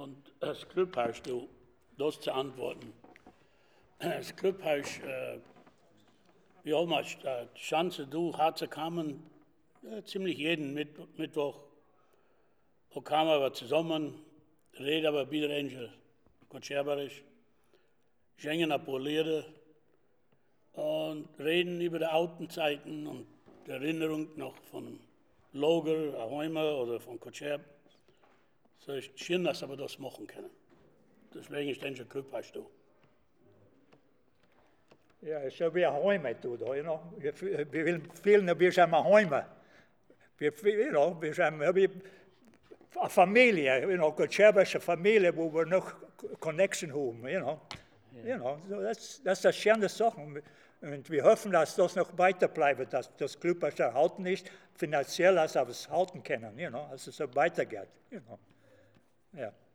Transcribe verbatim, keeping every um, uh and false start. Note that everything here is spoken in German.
Und das Clubhaus, du, das zu antworten. Das Clubhaus, äh, wir haben die Chance, du, hart zu kommen, äh, ziemlich jeden Mitt Mittwoch. Da kamen wir zusammen, reden aber wieder Angel, Kotscherberisch, gingen nach Poliere und reden über die alten Zeiten und die Erinnerung noch von Loger, Aheimer oder von Kotscherb. So ist schön, dass wir das machen können. Deswegen ist Angel Clubhaus da. Ja, es ist wie Heimat, du, da, you know. Wir, wir fühlen, wir sind Heimat. Wir, you know, wir sind wie eine Familie, you know, Kotscherbische Familie, wo wir noch Connection haben, you know. Yeah. You know, so das, das ist eine schöne Sache. Und wir hoffen, dass das noch weiter bleibt, dass das Clubhaus erhalten ist, finanziell, als wir es halten können, you know, dass es so weitergeht, you know. Ja.